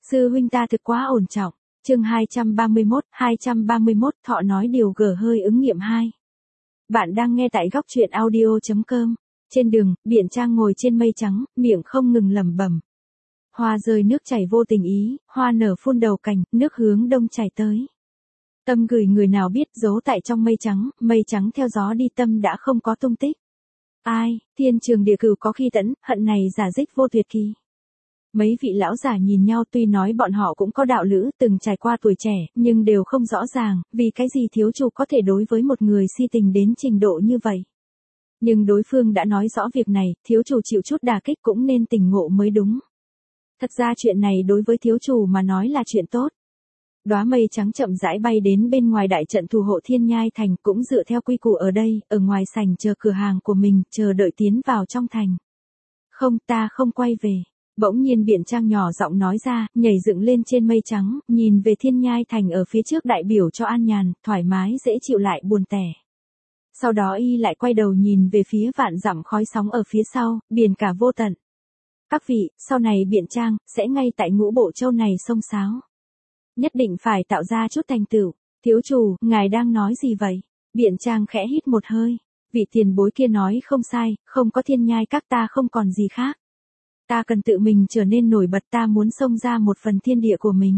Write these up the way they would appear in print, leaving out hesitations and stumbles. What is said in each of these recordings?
Sư huynh ta thực quá ổn trọng. Chương 231 Thọ nói điều gở hơi ứng nghiệm 2. Bạn đang nghe tại góc truyện audio.com. Trên đường, Biện Trang ngồi trên mây trắng, miệng không ngừng lẩm bẩm. Hoa rơi nước chảy vô tình ý, hoa nở phun đầu cành, nước hướng đông chảy tới. Tâm gửi người nào biết giấu tại trong mây trắng theo gió đi tâm đã không có tung tích. Ai, thiên trường địa cửu có khi tẫn, hận này giả dích vô tuyệt kỳ. Mấy vị lão giả nhìn nhau tuy nói bọn họ cũng có đạo lữ từng trải qua tuổi trẻ, nhưng đều không rõ ràng, vì cái gì thiếu chủ có thể đối với một người si tình đến trình độ như vậy. Nhưng đối phương đã nói rõ việc này, thiếu chủ chịu chút đả kích cũng nên tỉnh ngộ mới đúng. Thật ra chuyện này đối với thiếu chủ mà nói là chuyện tốt. Đóa mây trắng chậm rãi bay đến bên ngoài đại trận thủ hộ Thiên Nhai Thành, cũng dựa theo quy củ ở đây, ở ngoài sảnh chờ cửa hàng của mình, chờ đợi tiến vào trong thành. Không, ta không quay về. Bỗng nhiên Biện Trang nhỏ giọng nói ra, nhảy dựng lên trên mây trắng, nhìn về Thiên Nhai Thành ở phía trước đại biểu cho an nhàn, thoải mái dễ chịu lại buồn tẻ. Sau đó y lại quay đầu nhìn về phía vạn dặm khói sóng ở phía sau, biển cả vô tận. Các vị, sau này Biện Trang, sẽ ngay tại Ngũ Bộ Châu này xông xáo. Nhất định phải tạo ra chút thành tựu. Thiếu chủ, ngài đang nói gì vậy? Biện Trang khẽ hít một hơi. Vị tiền bối kia nói không sai, không có Thiên Nhai các ta không còn gì khác. Ta cần tự mình trở nên nổi bật, ta muốn xông ra một phần thiên địa của mình.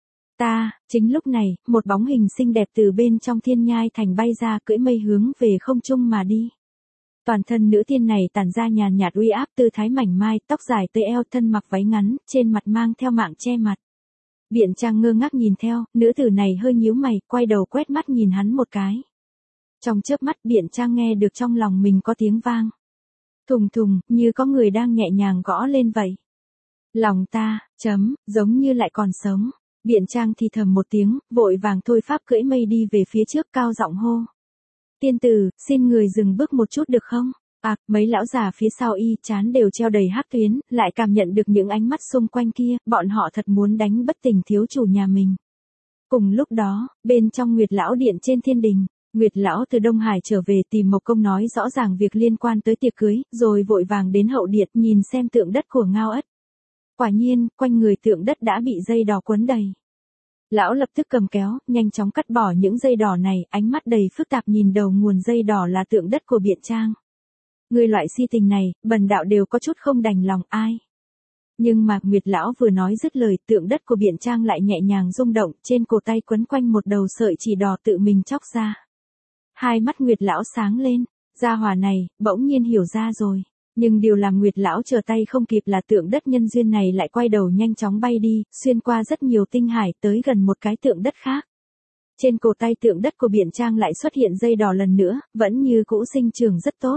Chính lúc này, một bóng hình xinh đẹp từ bên trong Thiên Nhai Thành bay ra, cưỡi mây hướng về không trung mà đi. Toàn thân nữ tiên này tản ra nhàn nhạt uy áp, tư thái mảnh mai, tóc dài tới eo, thân mặc váy ngắn, trên mặt mang theo mạng che mặt. Biện Trang ngơ ngác nhìn theo, nữ tử này hơi nhíu mày, quay đầu quét mắt nhìn hắn một cái. Trong chớp mắt Biện Trang nghe được trong lòng mình có tiếng vang. Thùng thùng, như có người đang nhẹ nhàng gõ lên vậy. Lòng ta, giống như lại còn sống. Biện Trang thì thầm một tiếng, vội vàng thôi pháp cưỡi mây đi về phía trước, cao giọng hô. Tiên tử, xin người dừng bước một chút được không? Mấy lão già phía sau y chán đều treo đầy hắc tuyến, lại cảm nhận được những ánh mắt xung quanh kia, bọn họ thật muốn đánh bất tỉnh thiếu chủ nhà mình. Cùng lúc đó, bên trong Nguyệt Lão Điện trên thiên đình, Nguyệt Lão từ Đông Hải trở về tìm Mộc Công nói rõ ràng việc liên quan tới tiệc cưới, rồi vội vàng đến hậu điện nhìn xem tượng đất của Ngao Ất. Quả nhiên, quanh người tượng đất đã bị dây đỏ quấn đầy. Lão lập tức cầm kéo, nhanh chóng cắt bỏ những dây đỏ này, ánh mắt đầy phức tạp nhìn đầu nguồn dây đỏ là tượng đất của Biện Trang. Người loại si tình này, bần đạo đều có chút không đành lòng ai. Nhưng mà Nguyệt Lão vừa nói dứt lời, tượng đất của Biện Trang lại nhẹ nhàng rung động, trên cổ tay quấn quanh một đầu sợi chỉ đỏ tự mình chóc ra. Hai mắt Nguyệt Lão sáng lên, gia hỏa này, bỗng nhiên hiểu ra rồi. Nhưng điều làm Nguyệt Lão chờ tay không kịp là tượng đất nhân duyên này lại quay đầu nhanh chóng bay đi, xuyên qua rất nhiều tinh hải tới gần một cái tượng đất khác. Trên cổ tay tượng đất của Biện Trang lại xuất hiện dây đỏ lần nữa, vẫn như cũ sinh trưởng rất tốt.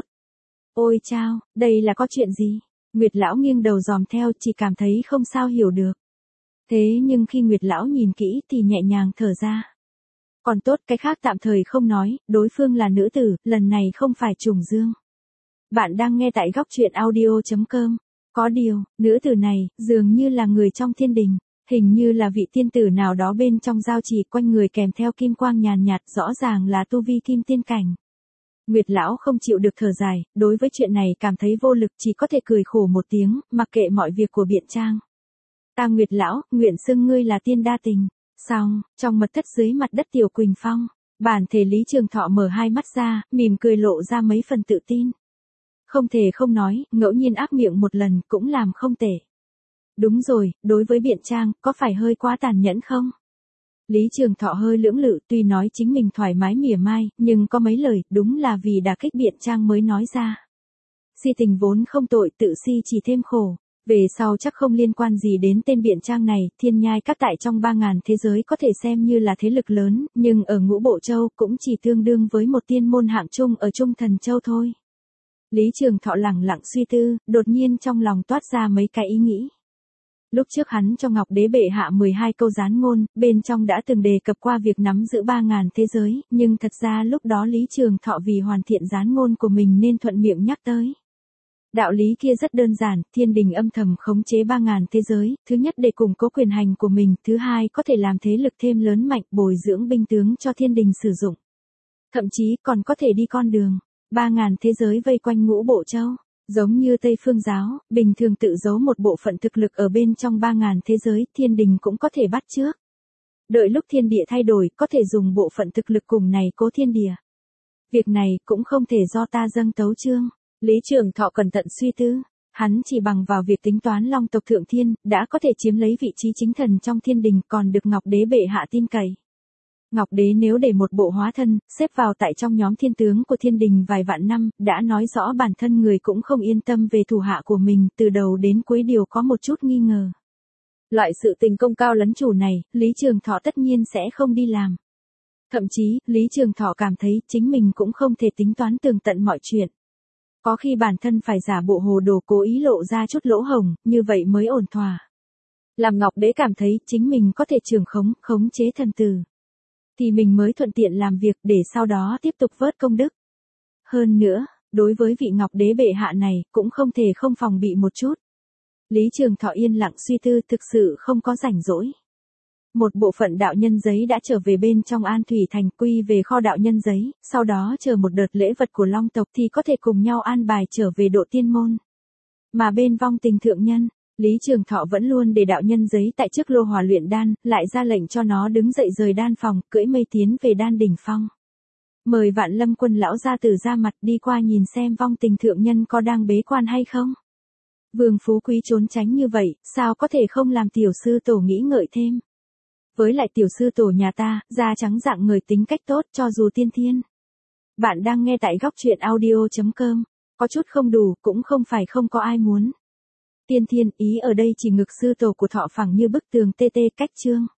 Ôi chao, đây là có chuyện gì? Nguyệt Lão nghiêng đầu dòm theo, chỉ cảm thấy không sao hiểu được. Thế nhưng khi Nguyệt Lão nhìn kỹ thì nhẹ nhàng thở ra. Còn tốt, cái khác tạm thời không nói, đối phương là nữ tử, lần này không phải trùng dương. Bạn đang nghe tại góc truyện audio.com. Có điều, nữ tử này, dường như là người trong thiên đình, hình như là vị tiên tử nào đó bên trong giao trì, quanh người kèm theo kim quang nhàn nhạt, rõ ràng là tu vi kim tiên cảnh. Nguyệt Lão không chịu được thở dài, đối với chuyện này cảm thấy vô lực, chỉ có thể cười khổ một tiếng, mặc kệ mọi việc của Biện Trang. Ta Nguyệt Lão, nguyện xưng ngươi là tiên đa tình. Xong, trong mật thất dưới mặt đất Tiểu Quỳnh Phong, bản thể Lý Trường Thọ mở hai mắt ra, mỉm cười lộ ra mấy phần tự tin. Không thể không nói, ngẫu nhiên ác miệng một lần cũng làm không tệ. Đúng rồi, đối với Biện Trang, có phải hơi quá tàn nhẫn không? Lý Trường Thọ hơi lưỡng lự, tuy nói chính mình thoải mái mỉa mai, nhưng có mấy lời, đúng là vì đả kích Biện Trang mới nói ra. Si tình vốn không tội, tự si chỉ thêm khổ. Về sau chắc không liên quan gì đến tên Biện Trang này, Thiên Nhai các tại trong 3.000 thế giới có thể xem như là thế lực lớn, nhưng ở Ngũ Bộ Châu cũng chỉ tương đương với một tiên môn hạng trung ở Trung Thần Châu thôi. Lý Trường Thọ lẳng lặng suy tư, đột nhiên trong lòng toát ra mấy cái ý nghĩ. Lúc trước hắn cho Ngọc Đế bệ hạ 12 câu gián ngôn, bên trong đã từng đề cập qua việc nắm giữ 3.000 thế giới, nhưng thật ra lúc đó Lý Trường Thọ vì hoàn thiện gián ngôn của mình nên thuận miệng nhắc tới. Đạo lý kia rất đơn giản, thiên đình âm thầm khống chế 3.000 thế giới, thứ nhất để củng cố quyền hành của mình, thứ hai có thể làm thế lực thêm lớn mạnh, bồi dưỡng binh tướng cho thiên đình sử dụng. Thậm chí còn có thể đi con đường 3.000 thế giới vây quanh Ngũ Bộ Châu. Giống như Tây Phương giáo, bình thường tự giấu một bộ phận thực lực ở bên trong 3.000 thế giới, thiên đình cũng có thể bắt chước. Đợi lúc thiên địa thay đổi, có thể dùng bộ phận thực lực cùng này cố thiên địa. Việc này cũng không thể do ta dâng tấu chương. Lý Trường Thọ cẩn thận suy tư. Hắn chỉ bằng vào việc tính toán Long tộc thượng thiên, đã có thể chiếm lấy vị trí chính thần trong thiên đình, còn được Ngọc Đế bệ hạ tin cậy. Ngọc Đế nếu để một bộ hóa thân, xếp vào tại trong nhóm thiên tướng của thiên đình vài vạn năm, đã nói rõ bản thân người cũng không yên tâm về thủ hạ của mình, từ đầu đến cuối đều có một chút nghi ngờ. Loại sự tình công cao lấn chủ này, Lý Trường Thọ tất nhiên sẽ không đi làm. Thậm chí, Lý Trường Thọ cảm thấy chính mình cũng không thể tính toán tường tận mọi chuyện. Có khi bản thân phải giả bộ hồ đồ cố ý lộ ra chút lỗ hổng, như vậy mới ổn thỏa. Làm Ngọc Đế cảm thấy chính mình có thể khống chế thần tử, thì mình mới thuận tiện làm việc để sau đó tiếp tục vớt công đức. Hơn nữa, đối với vị Ngọc Đế bệ hạ này, cũng không thể không phòng bị một chút. Lý Trường Thọ yên lặng suy tư, thực sự không có rảnh rỗi. Một bộ phận đạo nhân giấy đã trở về bên trong An Thủy Thành, quy về kho đạo nhân giấy, sau đó chờ một đợt lễ vật của Long tộc thì có thể cùng nhau an bài trở về độ tiên môn. Mà bên Vong Tình thượng nhân, Lý Trường Thọ vẫn luôn để đạo nhân giấy tại trước lô hỏa luyện đan, lại ra lệnh cho nó đứng dậy rời đan phòng, cưỡi mây tiến về đan đỉnh phong. Mời Vạn Lâm Quân lão gia tử ra mặt đi qua nhìn xem Vong Tình thượng nhân có đang bế quan hay không. Vương Phú Quý trốn tránh như vậy, sao có thể không làm tiểu sư tổ nghĩ ngợi thêm. Với lại tiểu sư tổ nhà ta, da trắng dạng người tính cách tốt cho dù tiên thiên. Bạn đang nghe tại góc truyện audio.com. Có chút không đủ, cũng không phải không có ai muốn. Tiên thiên ý ở đây chỉ ngực sư tổ của Thọ phẳng như bức tường tê cách chương.